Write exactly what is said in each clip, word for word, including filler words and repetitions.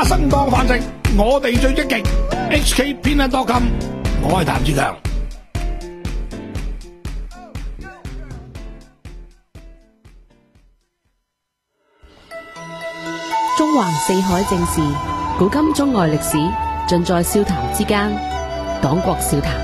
花生當飯食，我哋最積極。H K 偏恩多金，我係譚志強。 中橫四海正事，古今中外歷史，盡在笑談之間。講國笑談。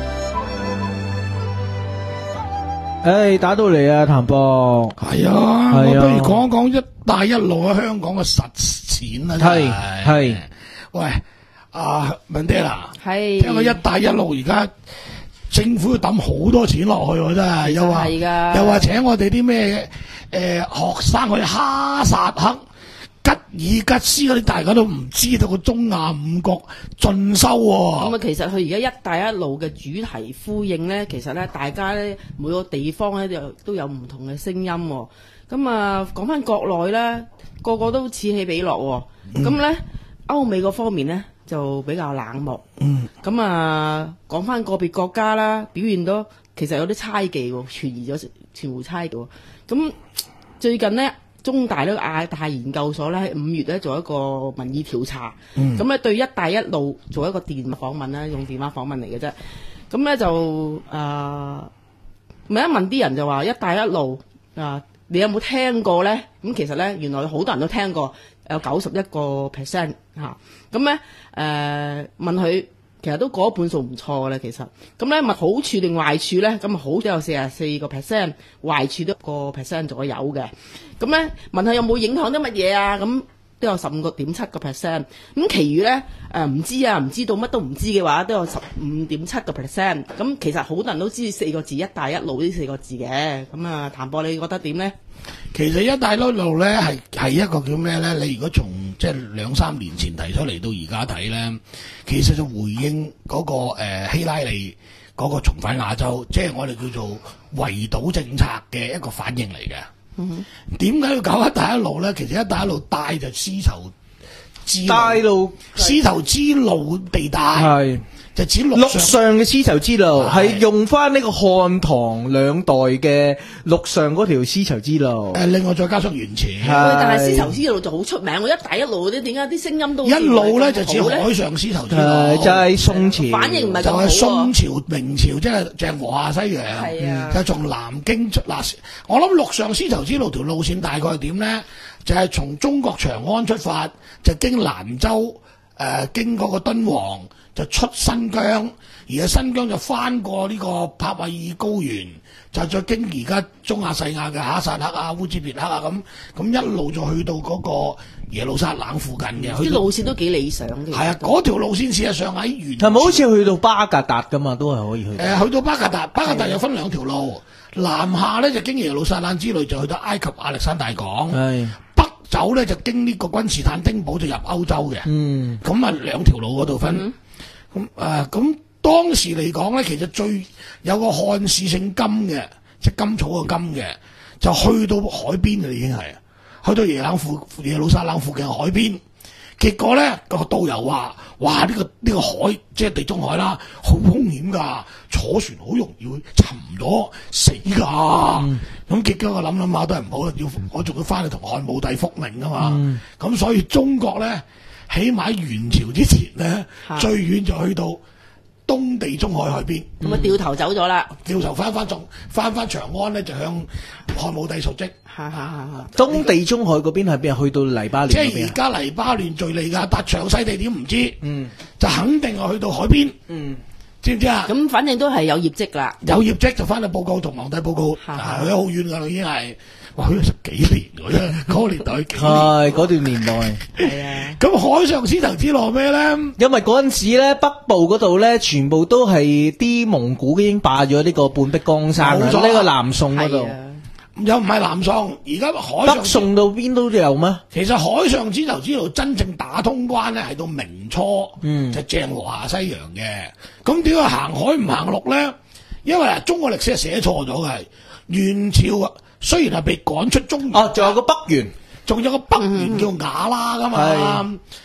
誒，打到嚟啊，譚博。 係啊，我不如講一講一帶一路喺香港嘅實踐啦。 係係。 喂，阿 Mandela， 係聽講一帶一路而家政府要抌好多錢落去喎，真係。又話又話請我哋啲咩誒學生去哈薩克、吉爾吉斯嗰啲，大家都唔知道個中亞五國進修喎。 咁啊，其實佢而家一帶一路嘅主題呼應咧，其實咧大家咧每個地方咧都都有唔同嘅聲音喎。咁啊，講翻國內咧，個個都此起彼落喎。咁咧、嗯、歐美嗰方面咧就比較冷漠。嗯。咁啊，講翻個別國家啦，表現到其實有啲猜忌喎，傳疑咗傳互猜忌喎。咁最近咧，中大呢個亞太研究所咧喺五月咧做一個民意調查，咁咧、嗯、對一帶一路做一個電話訪問啦，用電話訪問嚟嘅啫。咁咧就誒問一問啲人就話一帶一路啊、呃，你有冇聽過咧？咁其實咧原來好多人都聽過，有九十一個 percent 嚇。咁咧誒問佢。其實都過一半數唔錯嘅咧，其實咁咧，咪好處定壞處咧？咁好都有四十四個 percent，壞處都一個 percent 左右嘅。咁咧問下有冇影響啲乜嘢啊？咁都有十五個點七個 percent。咁其餘咧誒唔知啊，唔知道乜都唔知嘅話，都有十五點七個 percent。咁其實好多人都知四個字一帶一路呢四個字嘅。咁啊，譚博你覺得點咧？ 其實一帶一路咧係係一個叫咩咧？你如果從即係兩三年前提出嚟到而家睇咧，其實就回應嗰、那個誒、呃、希拉里嗰個重返亞洲，即係我哋叫做圍堵政策嘅一個反應嚟嘅。嗯哼，點解要搞一帶一路咧？其實一帶一路帶就絲綢之帶路，絲綢之路地帶係。就指陸上，陸上嘅絲綢之路係用翻呢個漢唐兩代嘅陸上嗰條絲綢之路。 誒，另外再加上原始。 但係絲綢之路就好出名喎，一帶一路嗰啲點解啲聲音都一路咧就指海上絲綢之路， 就係宋朝， 反應唔係咁好。 就係宋朝、明朝，即係鄭和下西洋。 係啊， 就從南京出嗱，我諗陸上絲綢之路條路線大概係點咧？就係從中國長安出發，就經蘭州，誒經嗰個敦煌。就出新疆，而喺新疆就翻過呢個帕米爾高原，就再經而家中亞細亞嘅哈薩克啊、烏茲別克啊咁，咁一路就去到嗰個耶路撒冷附近嘅。 啲路線都幾理想嘅。 係啊，嗰條路線事實上喺原係咪好似去到巴格達㗎嘛？都係可以去。誒、 呃，去到巴格達，巴格達又分兩條路，南下咧就經耶路撒冷之類就去到埃及亞歷山大港。係。北走咧就經呢個君士坦丁堡就入歐洲嘅。嗯。咁啊兩條路嗰度分。嗯咁誒，咁、呃、當時嚟講咧，其實最有個漢氏姓金嘅，即係甘草個金嘅，就去到海邊嘅已經係，去到耶冷附耶路撒冷附近海邊。結果咧個導遊話：哇！呢、這個呢、這個海即係地中海啦，好兇險㗎，坐船好容易會沉咗死㗎。咁、嗯、結果我諗諗下都係唔好啦，要我仲要翻去同漢武帝復命啊嘛。咁、嗯、所以中國咧。起碼元朝之前咧，啊、最遠就去到東地中海海邊， 咁啊掉頭走咗啦， 掉頭翻翻仲翻翻長安咧，就向漢武帝述職。 嚇嚇嚇！ 東地中海嗰邊係邊啊？去到黎巴嫩嗰邊。 即係而家黎巴嫩敍利亞，但詳細地點唔知。嗯，就肯定係去到海邊。嗯，知唔知啊？ 咁反正都係有業績啦。 有業績就翻去報告同皇帝報告。嚇嚇，去咗好遠㗎啦，已經係。哇！去咗十幾年㗎啫，嗰個年代幾年？ 係嗰段年代。 係啊。 咁海上絲綢之路咩咧？ 因為嗰陣時咧，北部嗰度咧，全部都係啲蒙古已經霸咗呢個半壁江山啦。呢個南宋嗰度。 又唔係南宋，而家海上北宋到邊都有咩？ 其實海上絲綢之路真正打通關咧，係到明初，嗯、就鄭和下西洋嘅。咁點解行海唔行陸咧？因為中國歷史係寫錯咗嘅，元朝啊。雖然係被趕出中原， 哦，仲有個北元， 仲有個北元叫瓦剌噶嘛。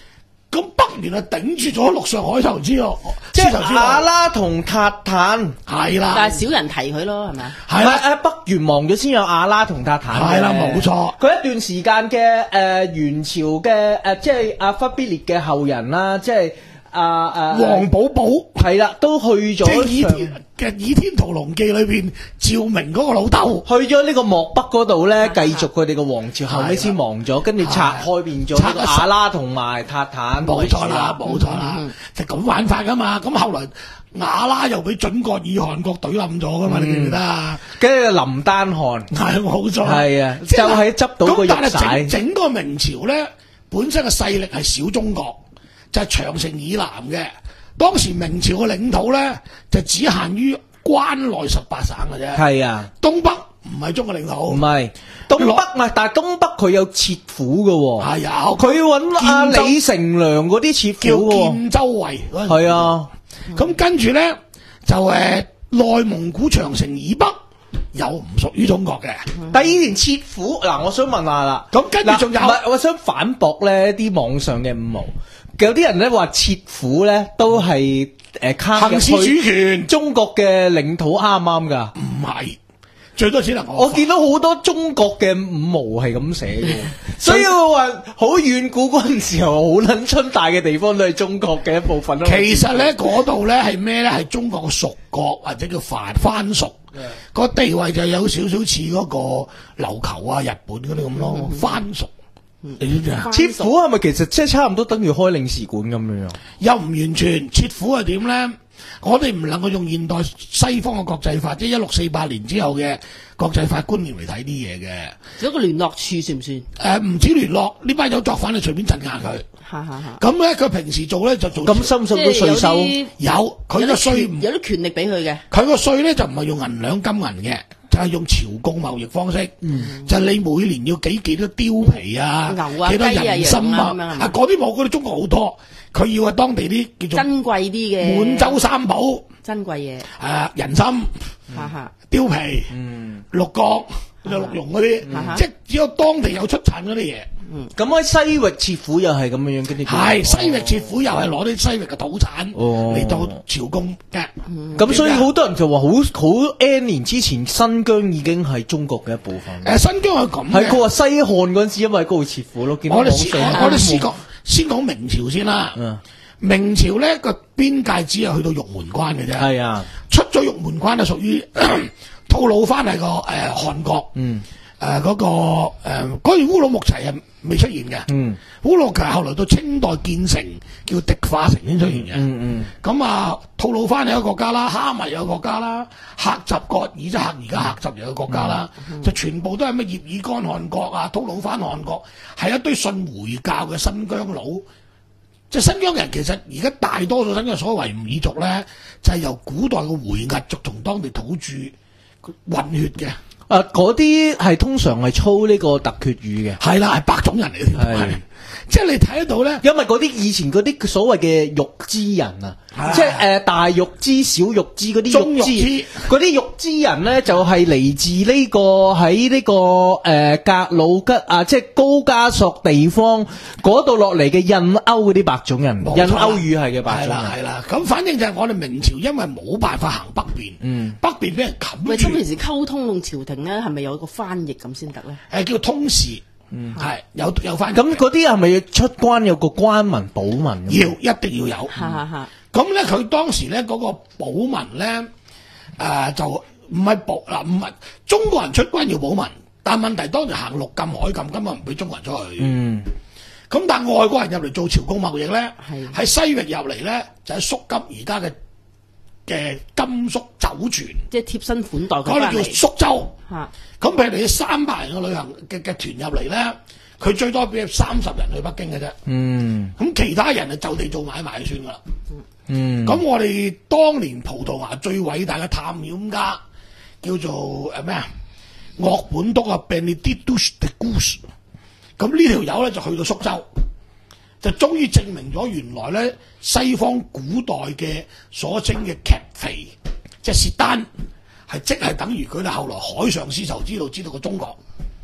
咁北元啊頂住咗陸上海投資咯， 即係阿拉同塔坦係啦， 但係少人提佢咯，係咪啊？ 係啦， 誒北元亡咗先有阿拉同塔坦。 係啦，冇錯。 佢一段時間嘅誒元朝嘅誒，即係阿忽必烈嘅後人啦，即係阿阿黃寶寶係啦，都去咗。 即係倚天嘅《倚天屠龍記》裏邊，趙明嗰個老豆去咗呢個漠北嗰度咧，繼續佢哋個王朝，後尾先亡咗，跟住拆開變咗呢個阿拉同埋塔坦。 冇錯啦，冇錯啦，就咁玩法噶嘛。咁後來瓦剌又俾準國以汗國懟冧咗噶嘛，你記唔記得啊？ 跟住林丹汗係冇錯， 係啊，就係執到個玉璽。 整整個明朝咧，本身嘅勢力係小中國，就係長城以南嘅。當時明朝嘅領土咧，就只限於關內十八省嘅啫。 係啊， 東北唔係中國領土。 唔係東北啊，但係東北佢有切府嘅喎。 係有， 佢揾阿李成梁嗰啲切府叫建州衛。 係啊， 咁跟住咧就誒內蒙古長城以北又唔屬於中國嘅。 但係以前切府嗱，我想問下啦。 咁跟住仲有， 唔係我想反駁咧啲網上嘅五毛。有啲人咧話切府咧都係誒卡入行使主權中國嘅領土啱唔啱㗎？ 唔係，最多只能我。 我見到好多中國嘅五毛係咁寫嘅，所以我話好遠古嗰陣時候好撚春大嘅地方都係中國嘅一部分咯。 其實咧嗰度咧係咩咧？係中國嘅屬國或者叫藩藩屬，個地位就有少少似嗰個琉球啊、日本嗰啲咁咯，藩屬。你知唔知啊？ 切府係咪其實即係差唔多等於開領事館咁樣樣？ 又唔完全，切府係點咧？我哋唔能夠用現代西方嘅國際法，即係一六四八年之後嘅國際法觀念嚟睇啲嘢嘅。 有一個聯絡處算唔算？誒、 呃，唔止聯絡，呢班有作反就隨便鎮壓佢。 嚇嚇嚇！ 咁咧，佢平時做咧就做。 咁深信都稅收有，佢個稅唔有啲權力俾佢嘅。 佢個稅咧就唔係用銀兩金銀嘅。就係用朝貢貿易方式，嗯、就係你每年要幾幾多貂皮啊， 牛啊、 幾多人參啊，啊嗰啲冇，嗰啲中國好多，佢要啊當地啲叫做珍貴啲嘅滿洲三寶， 珍貴嘢， 誒人參、貂皮、嗯、鹿角、就鹿茸嗰啲，即係只有當地有出產嗰啲嘢。 咁喺西域切府又係咁樣樣嘅啲， 係西域切府又係攞啲西域嘅土產嚟到朝貢嘅。 咁所以好多人就話好好 N 年之前新疆已經係中國嘅一部分。 誒新疆係咁嘅， 係佢話西漢嗰陣時因為嗰度切府咯。 我哋先我哋先講先講明朝先啦。明朝咧個邊界只係去到玉門關嘅啫。係啊，出咗玉門關就屬於吐魯番係個誒漢國。嗯。誒嗰、呃那個誒嗰段烏魯木齊係未出現嘅，嗯，烏魯木齊後來到清代建成叫迪化城先出現嘅，嗯嗯，咁啊吐魯番係一個國家啦，哈密有個國家啦，克什格爾即係克而家克什有個國家啦，嗯嗯、就全部都係咩葉爾干汗國啊、吐魯番汗國，係一堆信回教嘅新疆佬，即係新疆人其實而家大多數新疆所謂維吾爾族咧，就係、是、由古代嘅回鶻族同當地土著混血嘅。 啊！嗰啲係通常係操呢個突厥語嘅， 係啦，係白種人嚟嘅，係即係你睇得到咧， 因為嗰啲以前嗰啲所謂嘅玉支人啊，即係誒大玉支、小玉支嗰啲玉支，嗰啲玉支人咧就係嚟自呢個喺呢個誒格魯吉啊，即係高加索地方嗰度落嚟嘅印歐嗰啲白種人，印歐語系嘅白種人，係啦係啦。咁反正就係我哋明朝因為冇辦法行北邊，嗯，北邊俾人冚住。 喂，咁平時溝通同朝廷咧，係咪有個翻譯咁先得咧？ 誒，叫通事。嗯，係有有翻咁嗰啲係咪要出關有個關文保文？ 要一定要有。咁咧佢當時咧嗰個保文咧，誒、呃、就唔係保嗱，唔係中國人出關要保文，但問題當時行陸禁海禁，根本唔俾中國人出去。嗯。咁但外國人入嚟做朝貢貿易咧，喺的西域入嚟咧就喺肅金而家嘅嘅甘肅酒泉， 即係貼身款待佢嗰度叫肅州。 嚇。 咁譬如你三百人嘅旅行嘅嘅團入嚟咧，佢最多俾三十人去北京嘅啫。嗯。咁其他人就就地做買賣就算噶啦。嗯。咁我哋當年葡萄牙最偉大嘅探險家叫做誒咩啊？鄂本篤啊 Benedictus de Cruz。咁呢條友咧就去到蘇州，就終於證明咗原來咧西方古代嘅所稱嘅劇肥，即係薛丹。係即係等於佢哋後來海上絲綢之路知道個中國，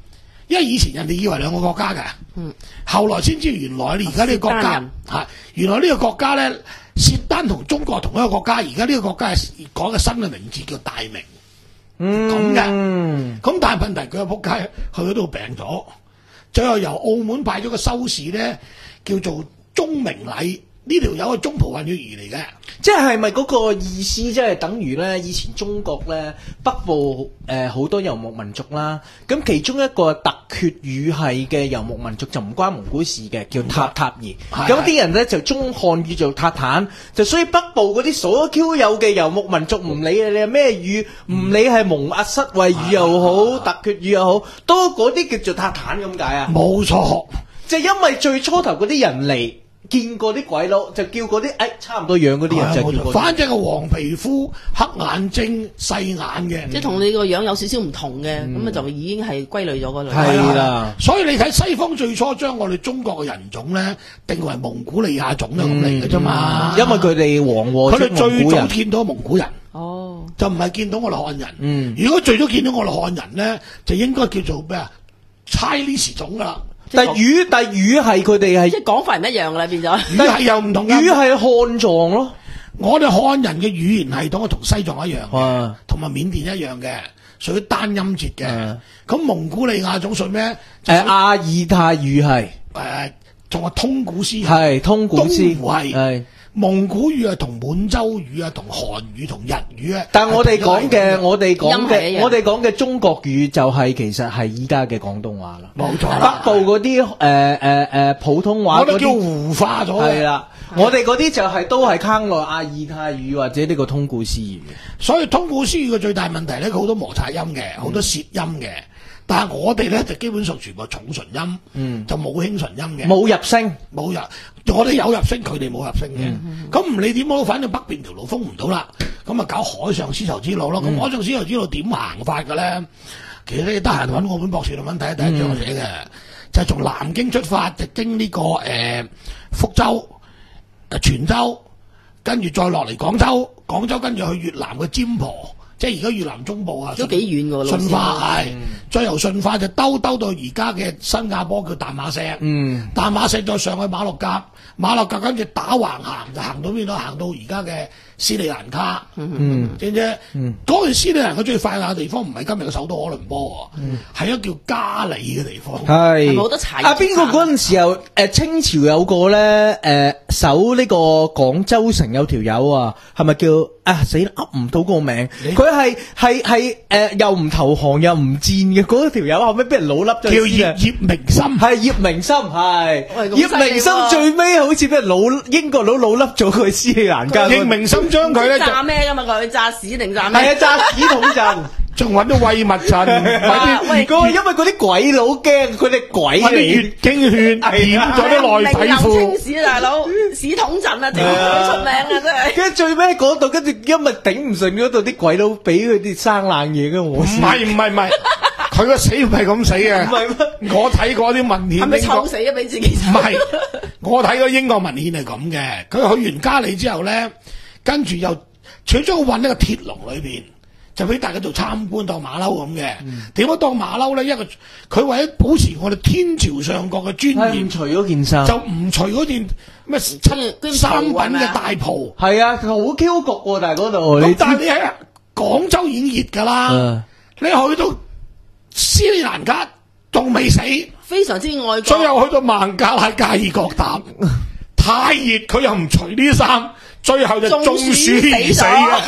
因為以前人哋以為兩個國家嘅， 嗯， 後來先知原來你而家呢個國家係原來呢個國家咧，契丹同中國同一個國家，而家呢個國家係講嘅新嘅名字叫大明，嗯，咁嘅，咁但係問題佢個仆街去嗰度病咗，最後由澳門派咗個修士咧，叫做鍾明禮。呢條友係中葡混血兒嚟嘅， 即係咪嗰個意思？即係等於咧，以前中國咧北部誒好、呃、多遊牧民族啦，咁其中一個突厥語系嘅遊牧民族就唔關蒙古事嘅，叫塔塔兒。咁啲人咧就中漢語做塔坦，就所以北部嗰啲所 Q 有嘅遊牧民族，唔理你係咩語，唔理係蒙阿塞維語又好，突厥語又好，都嗰啲叫做塔坦咁解啊？ 冇錯， 就因為最初頭嗰啲人嚟。見過啲鬼佬就叫嗰啲誒差唔多樣嗰啲人就叫嗰啲， 反正係黃皮膚、黑眼睛、細眼嘅， 即係同你個樣有少少唔同嘅，咁啊、嗯、就已經係歸類咗嗰類。 係啦， 所以你睇西方最初將我哋中國嘅人種咧定為蒙古利亞種咧咁嚟嘅啫嘛， 因為佢哋黃禍， 佢哋最早見到蒙古人， 哦， 就唔係見到我哋漢人。 嗯， 如果最早見到我哋漢人咧，就應該叫做咩啊 Chinese 種噶啦。 但語但語係佢哋係即係講法唔一樣啦，變咗語係又唔同， 語係漢藏咯。 我哋漢人嘅語言系統同西藏一樣嘅，同埋緬甸一樣嘅，屬於單音節嘅。咁蒙古利亞種屬咩？ 誒阿爾泰語係誒，仲係通古斯係通古斯係。蒙古語係同滿洲語啊，同韓語同日語啊， 但係我哋講嘅，我哋講嘅，我哋講嘅中國語就係其實係依家嘅廣東話啦。 冇錯， 北部嗰啲誒誒誒普通話嗰啲叫胡化咗。 係啦，我哋嗰啲就係都係坑內阿爾泰語或者呢個通古斯語。 所以通古斯語嘅最大問題咧，佢好多摩擦音嘅，好多舌音嘅。但係我哋咧就基本上全部重唇音，嗯，就冇輕唇音嘅， 冇入聲， 冇入，我哋有入聲，佢哋冇入聲嘅。咁唔、嗯、理點都，反正北邊條路封唔到啦，咁啊搞海上絲綢之路咯。咁、嗯、海上絲綢之路點行法嘅咧？其實你得閒揾我本博士論文睇，第一章我寫嘅，嗯、就係從南京出發，就經呢、這個誒、呃、福州、誒泉州，跟住再落嚟廣州，廣州跟住去越南嘅尖婆。即係而家越南中部啊， 都幾遠㗎， 順化係，再由順化就兜兜到而家嘅新加坡叫淡馬錫，嗯，淡馬錫再上去馬六甲，馬六甲跟住打橫行就行到邊度？行到而家嘅斯里蘭卡，嗯，知唔知？嗯，嗰個斯里蘭卡最快嘅地方唔係今日嘅首都可倫坡喎，係一個叫加里嘅地方， 係冇得踩。 啊，邊個嗰陣時候誒清朝有個咧誒守呢個廣州城有條友啊，係咪叫啊死啦噏唔到個名？佢係係係誒又唔投降又唔戰嘅嗰條友，後尾俾人老笠咗。叫葉葉明心， 係葉明心係葉明心最尾好似俾人老英國佬老笠咗佢斯里蘭卡。 葉明心將佢咧炸咩噶嘛？佢炸屎定炸咩？ 係啊，炸屎桶陣，仲揾到喂物陣。 喂，嗰因為嗰啲鬼佬驚，佢哋鬼嚟月經血染咗啲內體褲。 清屎大佬，屎桶陣啊，整到出名啊，真係。 跟住最尾嗰度，跟住因為頂唔順嗰度啲鬼佬俾佢啲生冷嘢嘅，我唔係唔係唔係，佢個死唔係咁死嘅。唔係我睇過啲文獻。係咪臭死啊？俾自己。 唔係，我睇過英國文獻係咁嘅。佢去完加里之後咧，跟住又除咗運喺個鐵籠裏邊，就俾大家做參觀當馬騮咁嘅。點解、嗯、當馬騮咧？因為佢為咗保持我哋天朝上國嘅尊嚴， 除咗件衫， 就唔除嗰件咩七三品嘅大袍。係啊，好 Q 焗喎，但係嗰度。 咁但係你喺廣州已經熱㗎啦，嗯、你去到斯里蘭卡仲未死， 非常之愛國。 最後去到孟加拉加爾各答，太熱佢又唔除啲衫。最後就中暑而死啊！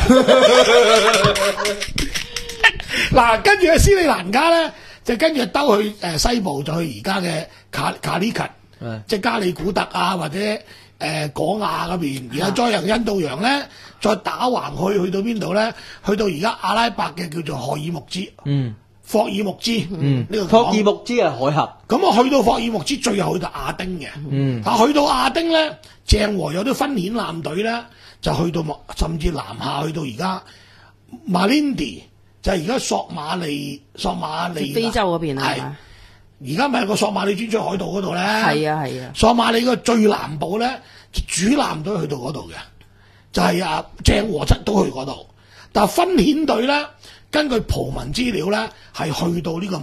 嗱，跟住喺斯里蘭卡咧，就跟住兜去誒西部，就去而家嘅卡卡里吉，嗯、即係加里古特啊，或者誒、呃、果亞嗰邊。而家再由印度洋咧，再打橫去去到邊度咧？去到而家阿拉伯嘅叫做荷爾木茲，嗯，霍爾木茲，嗯，呢個霍爾木茲係海峽。 咁啊，去到霍爾木茲，最後去到亞丁嘅，嗯，但去到亞丁咧。鄭和有啲分遣艦隊咧，就去到甚至南下去到而家馬林迪，就係而家索馬利索馬利非洲嗰邊啊， 係而家咪有個索馬里專出海盜嗰度咧， 係啊係啊， 索馬里個最南部咧，主艦隊去到嗰度嘅，就係、是、啊鄭和七都去嗰度，但係分遣隊咧，根據葡文資料咧，係去到呢個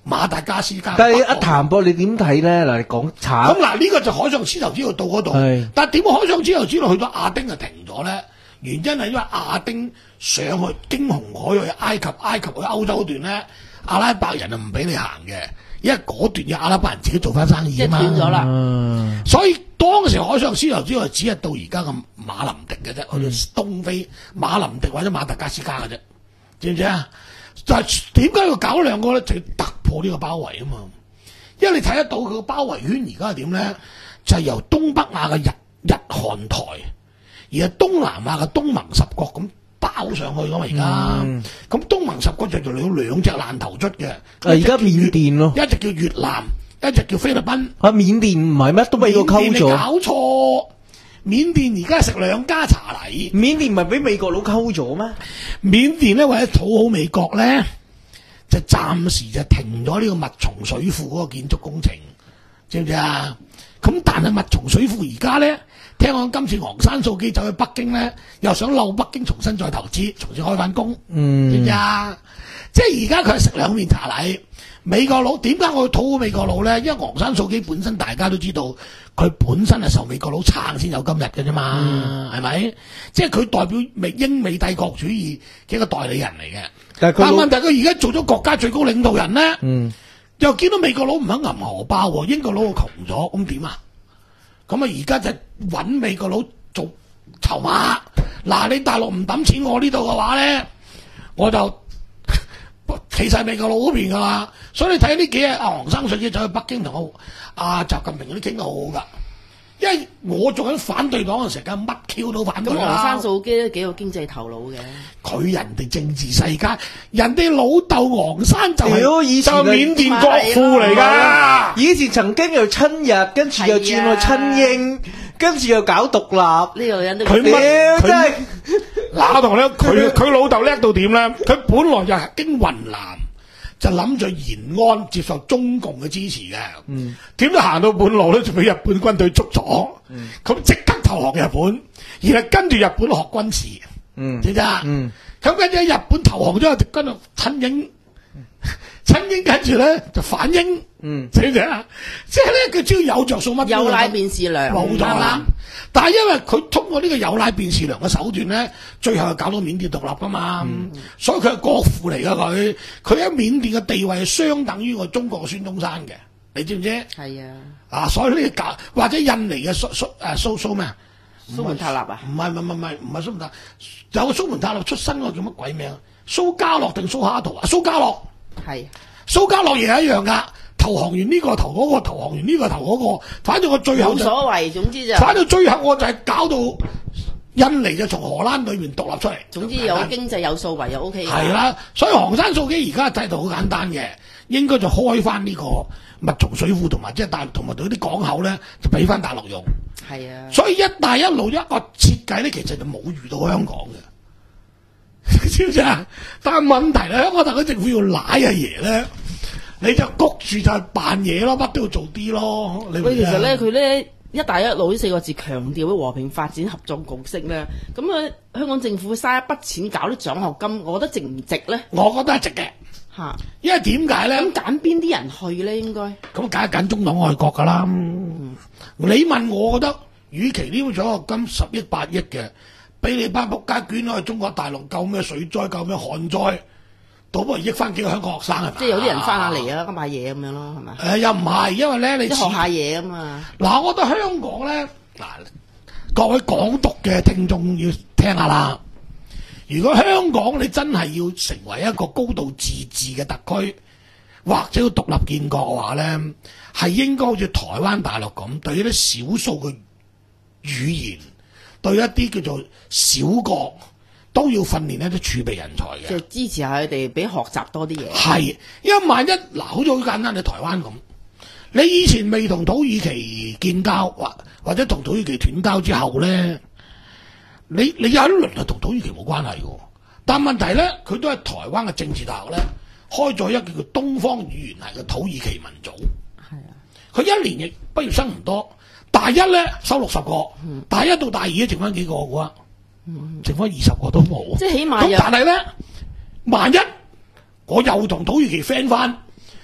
馬達加斯加。 但係阿譚博，你點睇咧？嗱，你講慘。 咁嗱，呢個就海上絲綢之路到嗰度，但係點解海上絲綢之路去到亞丁就停咗咧？原因係因為亞丁上去經紅海去埃及，埃及去歐洲段咧，阿拉伯人就唔俾你行嘅，因為嗰段嘅阿拉伯人自己做翻生意啊嘛。 即係斷咗啦。 嗯、所以當時海上絲綢之路只係到而家嘅馬林迪嘅啫，去到東非馬林迪或者馬達加斯加嘅啫，知唔知啊？就係點解要搞兩個咧？就要突破呢個包圍啊嘛！因為你睇得到佢個包圍圈而家係點咧？就係、是、由東北亞嘅日日韓台，而係東南亞嘅東盟十國咁包上去噶嘛而家。咁、嗯、東盟十國就就有兩隻爛頭卒嘅。 而家緬甸咯， 一隻叫越南，一隻叫菲律賓。 啊，緬甸唔係咩？都俾個溝咗。 搞錯！緬甸而家食兩家茶禮。 緬甸唔係俾美國佬溝咗咩？ 緬甸咧為咗討好美國咧，就暫時就停咗呢個密松水庫嗰個建築工程，知唔知啊？咁但係密松水庫而家咧，聽講今次昂山素姬走去北京咧，又想溜北京重新再投資，重新開翻工，嗯，知唔知啊？即係而家佢係食兩面茶禮。美國佬點解我要討好美國佬咧？因為昂山素姬本身大家都知道，佢本身係受美國佬撐先有今日嘅啫嘛，係咪、嗯？即係佢代表美英美帝國主義嘅一個代理人嚟嘅。但係問題佢而家做咗國家最高領導人咧，嗯、又見到美國佬唔肯揞荷包，英國佬窮咗，咁點啊？咁啊而家就揾美國佬做籌碼。嗱，你大陸唔抌錢我呢度嘅話咧，我就企晒美國佬嗰邊噶啦。所以你睇呢幾日阿昂山素姬走去北京同我阿習近平嗰啲傾得好好噶，因為我做緊反對黨嘅時間乜 Q 都反對啦。 咁昂山素姬都幾有經濟頭腦嘅， 佢人哋政治世家，人哋老豆昂山就係以前就緬甸國父嚟噶， 以前曾經又親日，跟住又轉去親英，跟住又搞獨立。 呢個人都佢乜真係嗱，我同你佢佢老豆叻到點咧？佢本來就係經雲南。就諗住延安接受中共嘅支持嘅，點知行到半路咧就俾日本軍隊捉咗，咁即、嗯、刻投降日本，然後跟住日本學軍事，知唔知啊？咁跟住日本投降咗，就跟住親英，親英跟住咧就反英，知唔知啊？即係咧佢只要有着數乜， 有奶便是娘， 冇錯啦。但係因為佢通過呢個有奶便是娘嘅手段咧，最後係搞到緬甸獨立噶嘛，嗯、所以佢係國父嚟噶佢，佢喺緬甸嘅地位係相等於我中國嘅孫中山嘅，你知唔知？係啊，啊所以呢個搞或者印尼嘅蘇蘇誒蘇蘇咩啊？ 蘇門答臘啊？ 唔係唔係唔係唔係蘇門答，有個蘇門答臘出身嗰個叫乜鬼名？蘇家樂定蘇哈圖啊？蘇家樂係，蘇家樂亦係一樣噶。投降完呢個投嗰個，投降完呢個投嗰個，反正我最後冇所謂，總之就反正最後我就係搞到印尼就從荷蘭裏面獨立出嚟。 總之有經濟有數為又 O K。係啦，所以昂山素姬而家制度好簡單嘅，應該就開翻呢個密松水庫同埋即係大陸同埋對啲港口咧，就俾翻大陸用。係啊，所以一帶一路一個設計咧，其實就冇遇到香港嘅，知唔知啊？但係問題咧，香港特區政府要賴阿爺咧。你就谷住就扮嘢咯，乜都要做啲咯。你喂，其實咧，佢咧一帶一路呢四個字強調嘅和平發展合作共識咧，咁啊香港政府嘥一筆錢搞啲獎學金，我覺得值唔值咧？ 我覺得係值嘅嚇，因為點解咧？ 咁揀邊啲人去咧？應該咁梗係揀中黨愛國噶啦。嗯、你問我，覺得與其呢個獎學金十億八億嘅，俾你班仆街捐去中國大陸救咩水災、救咩旱災。倒不如益翻幾個香港學生係咪？ 即係有啲人翻下嚟啊，咁買嘢咁樣咯，係咪？ 誒又唔係，因為咧你學下嘢啊嘛。 嗱，我覺得香港咧，嗱各位港獨嘅聽眾要聽下啦。如果香港你真係要成為一個高度自治嘅特區，或者要獨立建國嘅話咧，係應該好似台灣大陸咁，對一啲少數嘅語言，對一啲叫做小國。都要訓練一啲儲備人才嘅， 即係支持下佢哋，俾學習多啲嘢。 係，因為萬一嗱，好似好簡單，你台灣咁，你以前未同土耳其建交，或或者同土耳其斷交之後咧，你你有一輪係同土耳其冇關係嘅，但問題咧，佢都係台灣嘅政治大學咧，開咗一個叫東方語言系嘅土耳其民組。係啊，佢一年亦畢業生唔多，大一咧收六十個，嗯、大一到大二咧剩翻幾個嘅。嗯、剩翻二十個都冇， 即係起碼咁但係咧，萬一我又同土耳其 friend 翻，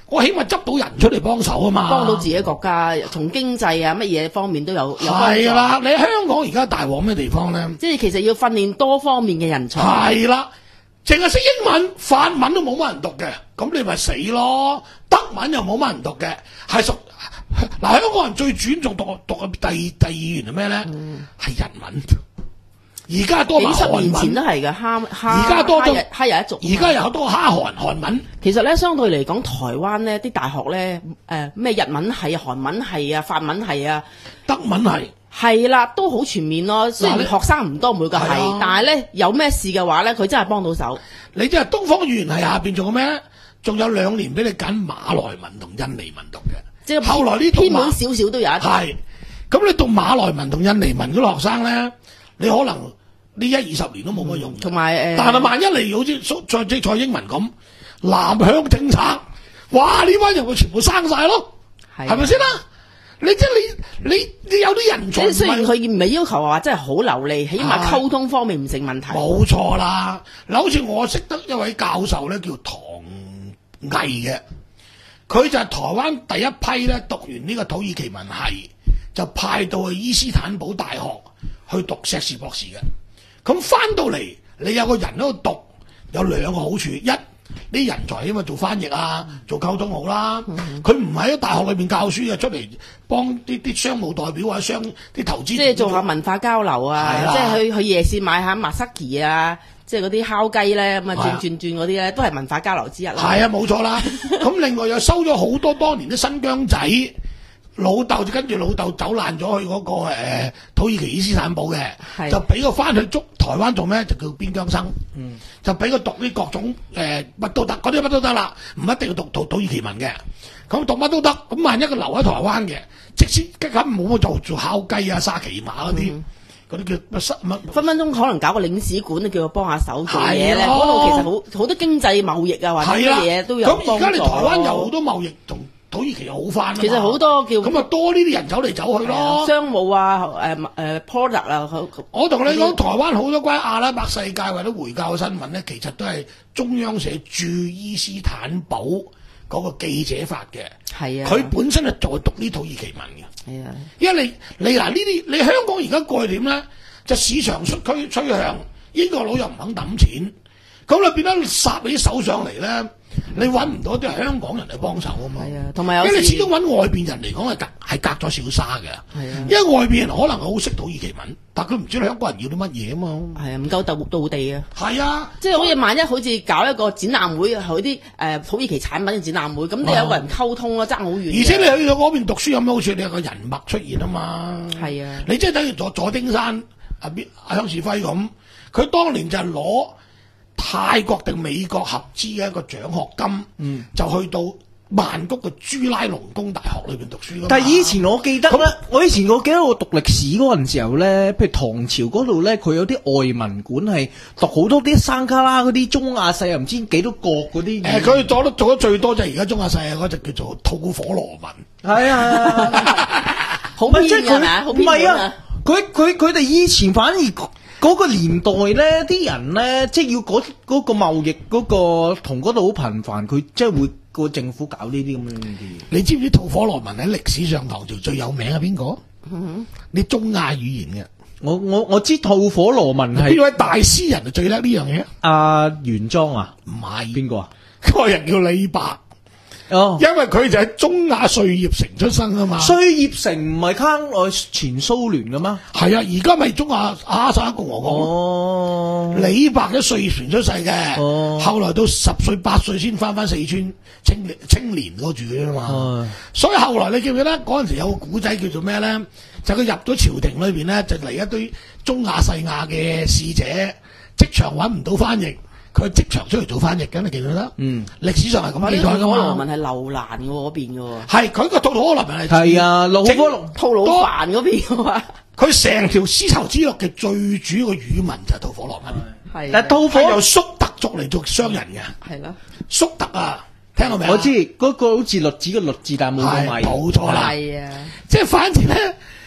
我起碼執到人出嚟幫手啊嘛， 幫到自己國家，從經濟啊乜嘢方面都有有幫助。 係啦，你香港而家大鑊咩地方咧？ 即係其實要訓練多方面嘅人才。 係啦，淨係識英文、法文都冇乜人讀嘅，咁你咪死咯。德文又冇乜人讀嘅，係屬嗱香港人最轉重讀讀嘅第第二語言係咩咧？係、嗯、日文。而家多埋韓文，幾十年前都係嘅，蝦蝦而家多咗蝦日一族， 而家又有多蝦韓韓文。 其實咧，相對嚟講，台灣咧啲大學咧，誒咩日文系、韓文系啊、法文系啊、 德文系， 係啦，都好全面咯。雖然學生唔多每個系，但係咧有咩事嘅話咧，佢真係幫到手。 你即係東方語言系下邊仲有咩？仲有兩年俾你揀馬來文同印尼文讀嘅， 即係後來呢偏門少少都有一係。咁你讀馬來文同印尼文嗰啲學生咧，你可能呢一二十年都冇乜用， 同埋誒， 但係萬一嚟好似蔡即蔡英文咁南向政策，哇！呢班人會全部生晒咯，係咪先啦？你即係你你你有啲人才， 即係雖然佢唔係要求話真係好流利，起碼溝通方面唔成問題。 冇錯啦，嗱，好似我識得一位教授咧，叫唐毅嘅，佢就係台灣第一批咧讀完呢個土耳其文系，就派到去伊斯坦堡大學去讀碩士博士嘅。咁翻到嚟，你有個人喺度讀，有兩個好處：一，啲人才因為做翻譯啊，做溝通好啦。佢唔喺大學裏邊教書嘅，出嚟幫啲啲商務代表或者商啲投資， 即係做下文化交流啊，即係去去夜市買下馬薩奇啊，即係嗰啲烤雞咧，咁啊轉轉轉嗰啲咧，都係文化交流之一啦。 係啊，冇錯啦。咁另外又收咗好多當年啲新疆仔。老豆就跟住老豆走爛咗去嗰、那個誒、呃、土耳其伊斯坦堡嘅，就俾佢翻去捉台灣做咩？就叫邊疆生，嗯、就俾佢讀啲各種誒乜、呃、都得，嗰啲乜都得啦，唔一定要讀土土耳其文嘅。咁讀乜都得，咁萬一佢留喺台灣嘅，即使咁冇乜做做烤雞啊、沙琪瑪嗰啲，嗰啲、嗯、叫乜乜分分鐘可能搞個領事館都叫佢幫下手做嘢咧。嗰度其實好好多經濟貿易啊，或者乜嘢都有幫助。咁而家你台灣有好多貿易同土耳其又好翻，其實好多叫咁啊多呢啲人走嚟走去咯，商務啊，誒誒 product 啊，我同你講，台灣好多關於阿拉伯世界或者回教嘅新聞咧，其實都係中央社駐伊斯坦堡嗰個記者發嘅，係啊，佢本身係在讀呢土耳其文嘅，係啊，因為你你嗱呢啲你香港而家過去點咧，就市場趨趨趨向英國佬又唔肯抌錢，咁你變得殺你手上嚟咧。你揾唔到啲係香港人嚟幫手啊嘛，係啊，同埋有因為你始終揾外邊人嚟講係隔係隔咗小沙嘅，係啊，因為外邊人可能好識土耳其文，但佢唔知道香港人要啲乜嘢啊嘛，係啊，唔夠道道地啊，係啊，即係好似萬一好似搞一個展覽會，佢啲誒土耳其產品嘅展覽會，咁你有個人溝通咯，爭好遠。而且你去到嗰邊讀書有咩好處？你有個人脈出現啊嘛，係啊，你即係等於佐佐丁山阿邊阿鄉事輝咁，佢當年就係攞泰國定美國合資嘅一個獎學金，嗯、就去到曼谷嘅朱拉隆功大學裏邊讀書。但係以前我記得咧，那我以前我記得我讀歷史嗰陣時候咧，譬如唐朝嗰度咧，佢有啲外文館係讀好多啲山卡拉嗰啲中亞世啊，唔知幾多國嗰啲。誒、呃，佢做得做得最多就係而家中亞世啊嗰隻叫做吐火羅文。係啊，好偏嘅嘛，好偏嘅。唔係啊，佢佢佢哋以前反而。嗰個年代咧，啲人咧，即係要嗰嗰個貿易嗰個同嗰度好頻繁，佢即係會個政府搞呢啲咁樣嘅嘢。你知唔知吐火羅文喺歷史上唐朝最有名係邊個？嗯，你中亞語言嘅，我我我知吐火羅文係邊位大詩人最叻呢樣嘢？阿玄奘啊？唔係邊個啊？嗰個人叫李白。哦，因為佢就喺中亞碎葉城出生啊嘛，碎葉城唔係卡內前蘇聯噶嗎？係啊，而家咪中亞哈薩克共和國。哦，李白喺碎葉城出世嘅，哦，後來到十歲八歲先翻翻四川青青年嗰住啊嘛。哦，所以後來你記唔記得嗰陣時有個古仔叫做咩咧？就佢入咗朝廷裏邊咧，就嚟一堆中亞細亞嘅使者，職場揾唔到翻譯。佢即場出嚟做翻譯嘅，你記唔記得？嗯，歷史上係咁記載噶嘛。吐火羅文係樓蘭嘅嗰邊嘅喎。係佢個吐火羅文係。係啊，吐火羅吐魯番嗰邊嘅嘛。佢成條絲綢之路嘅最主要嘅語文就係吐火羅文。係。但係吐火由粟特族嚟做商人嘅。係咯。粟特啊，聽過未？我知嗰個好似栗子嘅栗字，但係冇個米。冇錯啦。係啊。即係反正咧，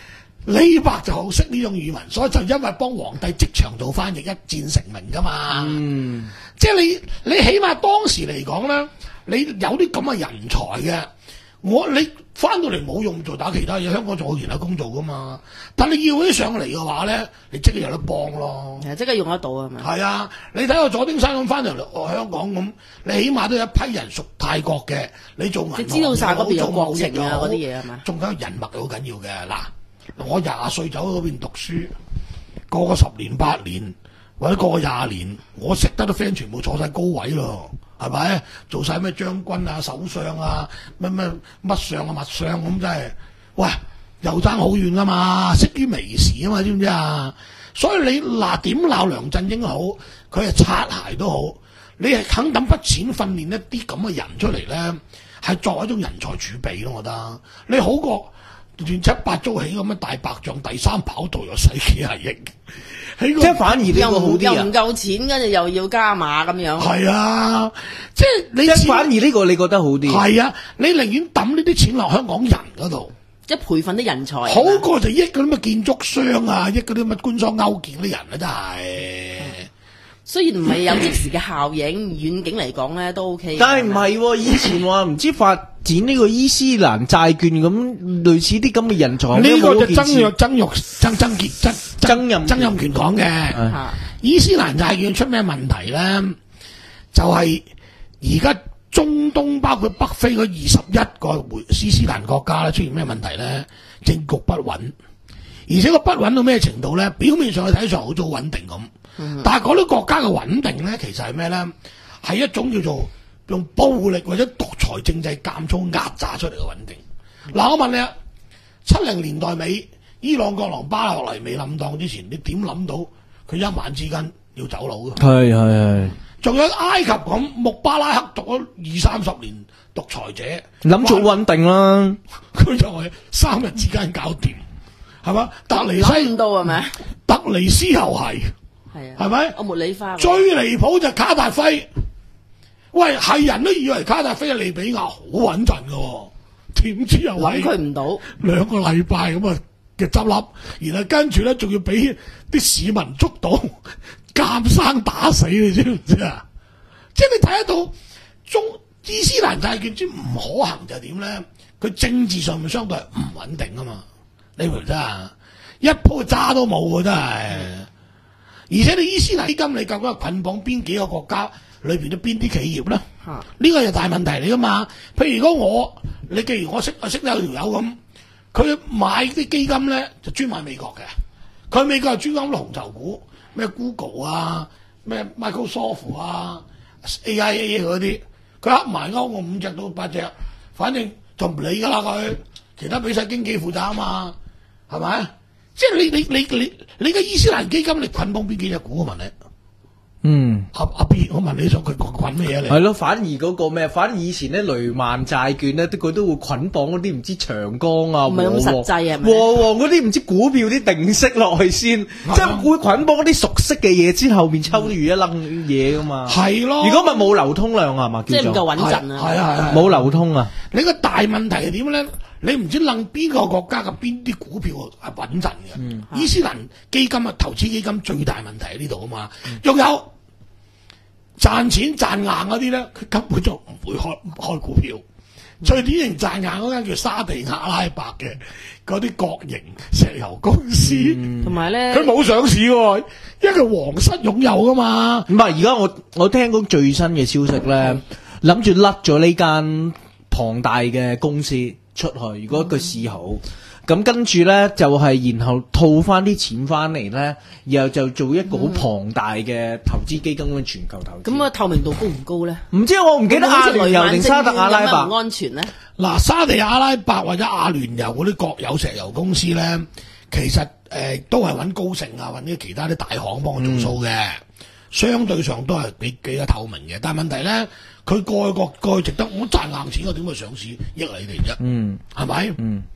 李白就好識呢種語文，所以就因為幫皇帝即場做翻譯，一戰成名噶嘛。嗯，即係你你起碼當時嚟講咧，你有啲咁嘅人才嘅，我你翻到嚟冇用做打其他嘢，香港做好其他工作噶嘛。但你要起上嚟嘅話咧，你即刻有得幫咯。 係即刻用得到啊嘛。 係啊，你睇下左丁山咁翻嚟香港咁，你起碼都有一批人屬泰國嘅，你做銀行知道晒嗰邊有國籍啊嗰啲嘢係嘛？ 仲有人脈好緊要嘅嗱。我廿歲走去嗰邊讀書，過個十年八年或者過個廿年，我識得啲 friend 全部坐晒高位咯，係咪？做晒咩將軍啊、首相啊、乜乜乜相啊、乜相咁，真係，喂，又爭好遠噶嘛，識於微時啊嘛，知唔知啊？所以你嗱點鬧梁振英好，佢係擦鞋都好，你係肯抌筆錢訓練一啲咁嘅人出嚟咧，係作為一種人才儲備咯，我覺得你好過。亂七八糟起咁嘅大白象第三跑道又使幾廿億， 即係反而呢個好啲啊！ 又唔夠錢，跟住又要加碼咁樣。 係啊，即係你即係反而呢個你覺得好啲？ 係啊，你寧願抌呢啲錢落香港人嗰度， 即係培訓啲人才， 好過就益嗰啲乜建築商啊，益嗰啲乜官商勾結嗰啲人啊，真係。 雖然唔係有即時嘅效應，遠景嚟講咧都 OK。 但係唔係，以前話唔知發展呢個伊斯蘭債券咁，類似啲咁嘅人才。 呢個就曾若曾玉曾曾傑曾曾蔭曾蔭權講嘅。伊斯蘭債券出咩問題咧？就係而家中東包括北非嗰二十一個伊斯蘭國家咧，出現咩問題咧？政局不穩，而且個不穩到咩程度咧？表面上去睇上好似好穩定咁。但係嗰啲國家嘅穩定咧，其實係咩咧？係一種叫做用暴力或者獨裁政制監操壓榨出嚟嘅穩定。嗱、嗯，我問你啊，七零年代尾伊朗國王巴勒維未冧檔之前，你點諗到佢一晚之間要走佬嘅？係係係。仲有埃及咁，穆巴拉克讀咗二三十年獨裁者， 諗住穩定啦， 佢就係三日之間搞掂，係嘛？特尼西唔到係咪？ 特尼斯又係。 係啊， 係咪？ 我茉莉花最離譜就卡達菲，喂，係人都以為卡達菲嘅利比亞好穩陣嘅，點知又諗佢唔到兩個禮拜咁啊嘅執笠，然後跟住咧仲要俾啲市民捉到，監生打死，你知唔知啊？即係你睇得到中伊斯蘭債券之唔可行就係點咧？佢政治上面相對係唔穩定啊嘛，你明唔明啊？一鋪渣都冇啊，真係。嗯而且你伊斯蘭基金，你究竟係捆綁邊幾個國家裏邊嘅邊啲企業咧？呢、啊、個就大問題嚟噶嘛。譬如如果我，你既然我識我識得有條友咁，佢買啲基金咧就專買美國嘅，佢美國係專講龍頭股，咩 Google 啊，咩 Microsoft 啊 ，A I A 嗰啲，佢噏埋勾我五隻到八隻，反正就唔理噶啦佢，其他俾晒經紀負責啊嘛，係咪？即係你你你你你嘅伊斯蘭基金，你捆綁邊幾隻股？我問你，嗯，阿阿 B，我問你想佢捆咩嘢嚟？ 係咯，反而嗰個咩？反而以前咧雷曼債券咧，佢都會捆綁嗰啲唔知長江啊， 唔係咁實際啊， 和黃嗰啲唔知股票啲定息落去先，即係會捆綁嗰啲熟悉嘅嘢，之後面抽住一楞嘢噶嘛。係咯，如果咪冇流通量啊嘛， 即係唔夠穩陣啊， 係啊係冇流通啊。 你個大問題係點咧？你唔知楞邊個國家嘅邊啲股票係穩陣嘅？嗯、伊斯蘭基金啊，投資基金最大問題喺呢度啊嘛。仲、嗯、有賺錢賺硬嗰啲咧，佢根本就唔會開開股票。嗯、最典型賺硬嗰間叫沙地阿拉伯嘅嗰啲國營石油公司， 同埋咧佢冇上市喎，因為佢皇室擁有噶嘛。 唔係，而家我我聽講最新嘅消息咧，諗住甩咗呢間龐大嘅公司出去，如果佢市好，咁、嗯、跟住咧就係、是、然後套翻啲錢翻嚟咧，然後就做一個好龐大嘅投資基金嘅全球投資。 咁啊、嗯，透明度高唔高咧？ 唔知我唔記得阿聯酋定沙特阿拉伯唔安全咧？ 嗱，沙地阿拉伯或者阿聯酋嗰啲國有石油公司咧，其實誒、呃、都係揾高盛啊，揾啲其他啲大行幫我做數嘅，嗯、相對上都係比比較透明嘅。但係問題咧，佢過去國過去值得我賺硬錢，我點會上市益你哋啫？嗯，係咪？嗯，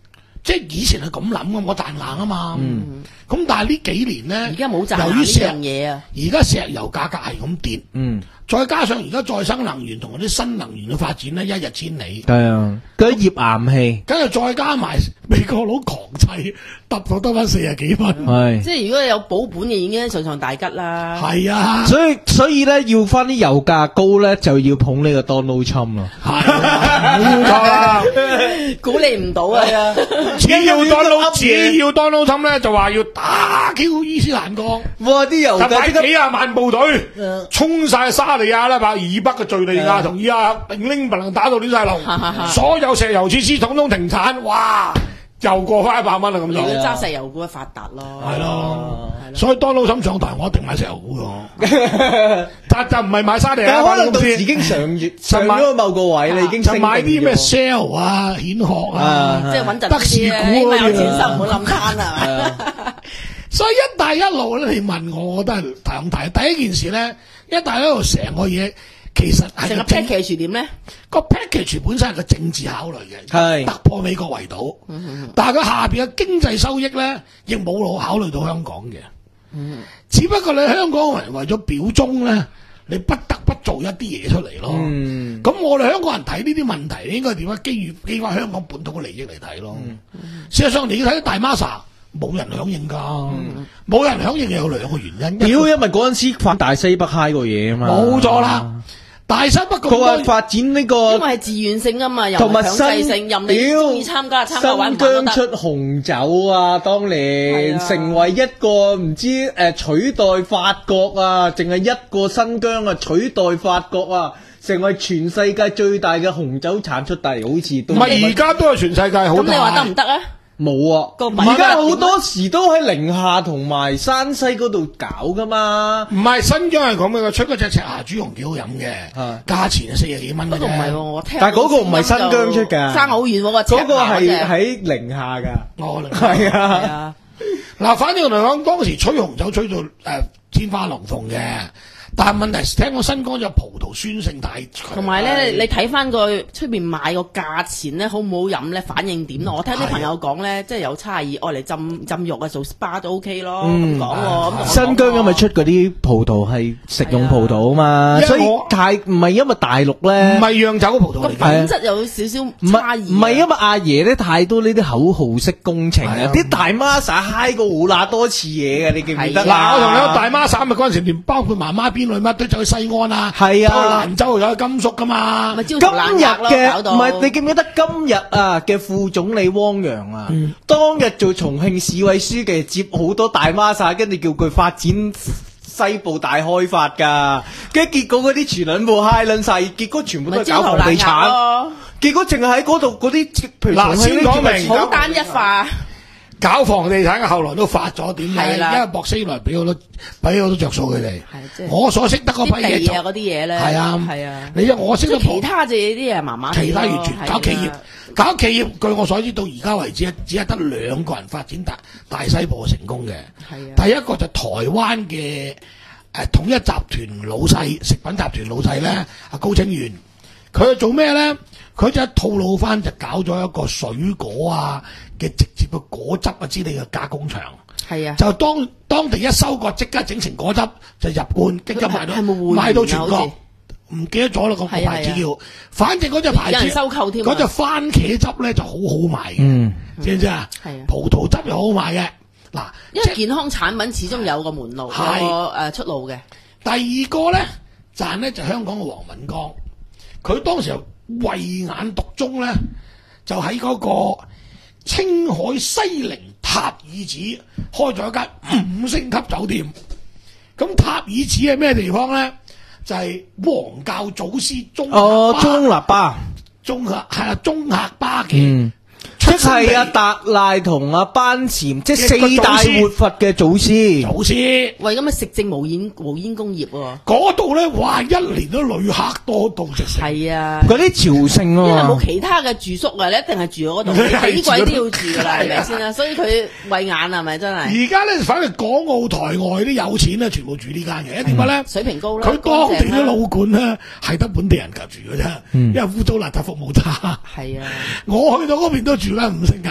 即係以前係咁諗嘅，我彈硬啊嘛。嗯。咁但係呢幾年咧， 而家冇賺由於石呢樣嘢啊， 而家石油價格係咁跌， 嗯， 再加上而家再生能源同嗰啲新能源嘅發展咧，一日千里。 係啊，嗰啲頁岩氣， 跟住再加埋美國佬狂砌，揼到得翻四十幾蚊。 係， 即係如果有保本嘅已經上上大吉啦。 係啊， 所以所以咧要翻啲油價高咧，就要捧呢個 Donald Trump 啦。 係啊，冇錯啦， 估你唔到啊！ 只要 Donald 只要 Donald Trump 咧就話要打 Q 伊斯蘭國， 哇！啲油就價即刻派幾廿萬部隊衝晒沙地亞啦，把以北嘅敍利亞同伊拉克零零不能打到亂晒龍，所有石油設施統統停產，哇！又過翻一百蚊啦咁如果就。 揸石油股嘅發達咯。 係咯，所以 Donald Trump 上台，我一定買石油股㗎。但就唔係買沙地亞可能到公司， 已經上越上咗某個位，你已經就升買啲咩定咗 Shell 啊、蜆殼啊啊， 即係穩陣德士啲啊， 股起碼有嗰啲錢收，唔啊。 好諗攤啊。 所以一帶一路咧，你問我，我都係兩睇。第一件事咧，一帶一路成個嘢其實係成個個政 package 點咧？ 個 package 本身係個政治考慮嘅， 係突破美國圍堵。但係佢下邊嘅經濟收益咧，亦冇腦考慮到香港嘅。只不過你香港人為咗表忠咧，你不得不做一啲嘢出嚟咯。 嗯咁我哋香港人睇呢啲問題，應該點樣基於基於香港本土嘅利益嚟睇咯。事實上，你要睇到大 Masa 冇人響應㗎，冇、人響應有兩個原因。 屌， 一個因為嗰陣時反大西北嗨個嘢啊嘛， 冇錯啦，大西北咁佢話多發展呢因個為係自願性啊嘛，又同埋唔係強制新性，任你中意參加參加玩唔新疆出玩都得。 紅酒啊，當年係啊成為一個唔知誒、呃取代法國啊，淨係一個新疆啊取代法國啊，成為全世界最大嘅紅酒產出地，好似都唔係而家都係全世界好咁你話大得唔得啊？ 冇啊！ 個品而家好質點多時都喺寧夏同埋山西嗰度搞噶嘛。 唔係新疆係咁嘅，佢出嗰隻赤霞豬紅幾好飲嘅， 係價錢係四十幾蚊嘅嗰個唔係喎， 啫。 我聽。 但係嗰個唔係新疆出㗎爭好遠喎個嗰個係係喺寧夏㗎， 我嚟係係啊， 啊， 嗱，反正嚟講，當時吹紅酒吹到誒、呃天花龍鳳嘅，但係問題係聽講新疆有葡萄酸性太強， 同埋咧，你睇翻個出邊買個價錢咧，好唔好飲咧？反應點咯？我聽啲朋友講咧，即係有差異，愛嚟浸浸肉啊，做 S P A 都 OK 咯。咁講喎，咁同我講新疆因為出嗰啲葡萄係食用葡萄啊嘛，所以因為我太唔係因為大陸唔咧， 係釀酒嘅葡萄個嚟嘅。 品質有少少唔係差異啊。 唔係因為阿爺咧太多呢啲口號式工程啊， 係啊啲大媽撒嗨過好乸多次嘢嘅，你記唔記得係啊嗱，我同你講，大媽散咪嗰陣時，連包括媽媽邊類乜都走去西安啊， 係啊走去蘭州，走去甘肅噶嘛咪。焦今頭爛日額咯， 嘅搞到唔係你記唔記得今日啊嘅副總理汪洋啊， 嗯當日做重慶市委書記接好多大媽晒，跟住叫佢發展西部大開發㗎，跟住結果嗰啲全撚部嗨撚晒，結果全部都咪係搞焦頭爛額房地產， 咯， 結果淨係喺嗰度嗰啲，譬如嗱重慶呢先講明啲咪搞好單一化。 搞房地產嘅後來都發咗點解？ 係啦因為博斯來俾好多俾好多着數佢哋。 即係我所識得嗰批嘢就啲地啊嗰啲嘢咧， 係啊係啊。 你因為我識得即係其他嘅啲嘢麻麻地咯。 其他完全搞企業係啊， 搞企業，據我所知到而家為止，只係得兩個人發展大大西部成功嘅。 係啊第一個就台灣嘅誒統一集團老細，食品集團老細咧，阿高清源，佢係做咩咧？佢就套路翻就搞咗一個水果啊嘅直接嘅果汁啊之類嘅加工場。 係啊， 就當當地一收割，即刻整成果汁就入罐，即刻賣到係咪換賣到全國啊好似。 唔記得咗啦，個個係啊牌子叫，反正嗰隻牌子有人收購添啊嗰隻番茄汁咧就好好賣嘅， 嗯知唔知啊？ 係啊葡萄汁又好賣嘅。嗱， 因為健康產品始終有個門路，有係個誒出路嘅。 第二個咧賺咧就香港嘅黃敏剛，佢當時又慧眼獨鍾咧，就喺嗰個青海西寧塔爾寺開咗一間五星級酒店。咁塔爾寺係咩地方咧？就係、黃教祖師中哦客巴中立巴， 中客係啊中客巴嘅。 嗯。即係阿達賴同阿班禪，即係四大活佛嘅祖師。 祖師喂，咁啊食正無煙無煙工業喎。 嗰度咧，哇！一年都旅客多到直成。 係啊， 嗰啲朝聖因為啊冇其他嘅住宿啊，你一定係住嗰度，你幾鬼都要住噶啦，係咪先啊？所以佢慧眼係咪真係而家咧，反正港澳台外啲有錢咧，全部住呢間嘅。因為點解咧？ 水平高啦？ 佢當地啲乾淨啦老館咧係得本地人夾住嘅啫，因為污糟邋遢服務差。 係啊， 我去到嗰邊都住緊五星級，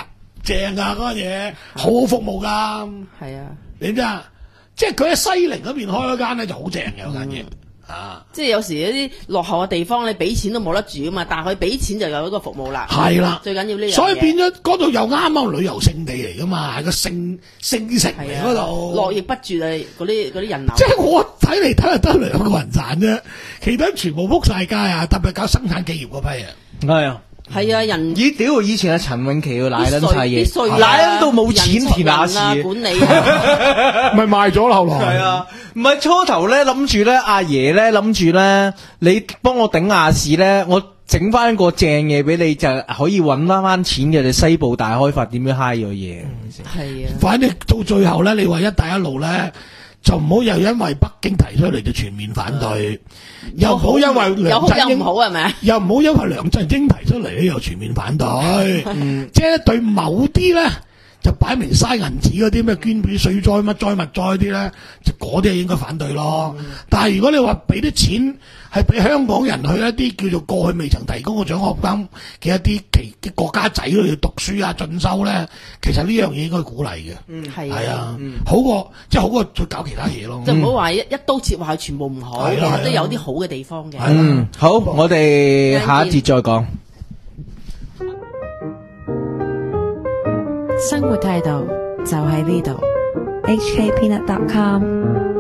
正啊嗰樣嘢，好好服務㗎。 係啊， 你知啊？即係佢喺西寧嗰邊開嗰間咧就好正嘅嗰間嘢。啊！ 即係有時一啲落後嘅地方，你俾錢都冇得住啊嘛，但係佢俾錢就有一個服務啦。 係啦， 最緊要呢樣嘢。 所以變咗嗰度又啱啱旅遊勝地嚟噶嘛，係個聖聖城嚟嗰度， 絡繹不絕啊！嗰啲嗰啲人流。 即係我睇嚟睇去得兩個人賺啫，其他全部撲晒街啊！特別搞生產企業嗰批啊， 係啊。 係啊，人咦屌！以前阿陳詠琪要奶撚晒嘢， 啲奶撚到冇錢填亞視， 管理啊， 咪賣咗啦後來。 係啊，唔係初頭咧諗住咧，阿爺咧諗住咧，你幫我頂亞視咧，我整翻個正嘢俾你，就可以揾翻翻錢嘅。你西部大開發點樣嗨咗嘢？ 係啊， 反正到最後咧，你話一帶一路咧。就唔好又因為北京提出嚟就全面反對，又唔好因為梁振英又好係咪？ 又唔好因為梁振英提出嚟咧又全面反對，嗯、即係對某啲咧就擺明嘥銀紙嗰啲咩捐俾水災乜災物災嗰啲咧，就嗰啲係應該反對咯。嗯、但係如果你話俾啲錢係俾香港人去一啲叫做過去未曾提供過獎學金嘅一啲其嘅國家仔去讀書啊進修咧，其實呢樣嘢應該鼓勵嘅。嗯，係係啊，嗯、好過即係好過再搞其他嘢咯。 就唔好話一一刀切話全部唔好，其實都有啲好嘅地方嘅。 嗯，好，我哋下一節再講。 生活態度就喺呢度。H K Peanut dot com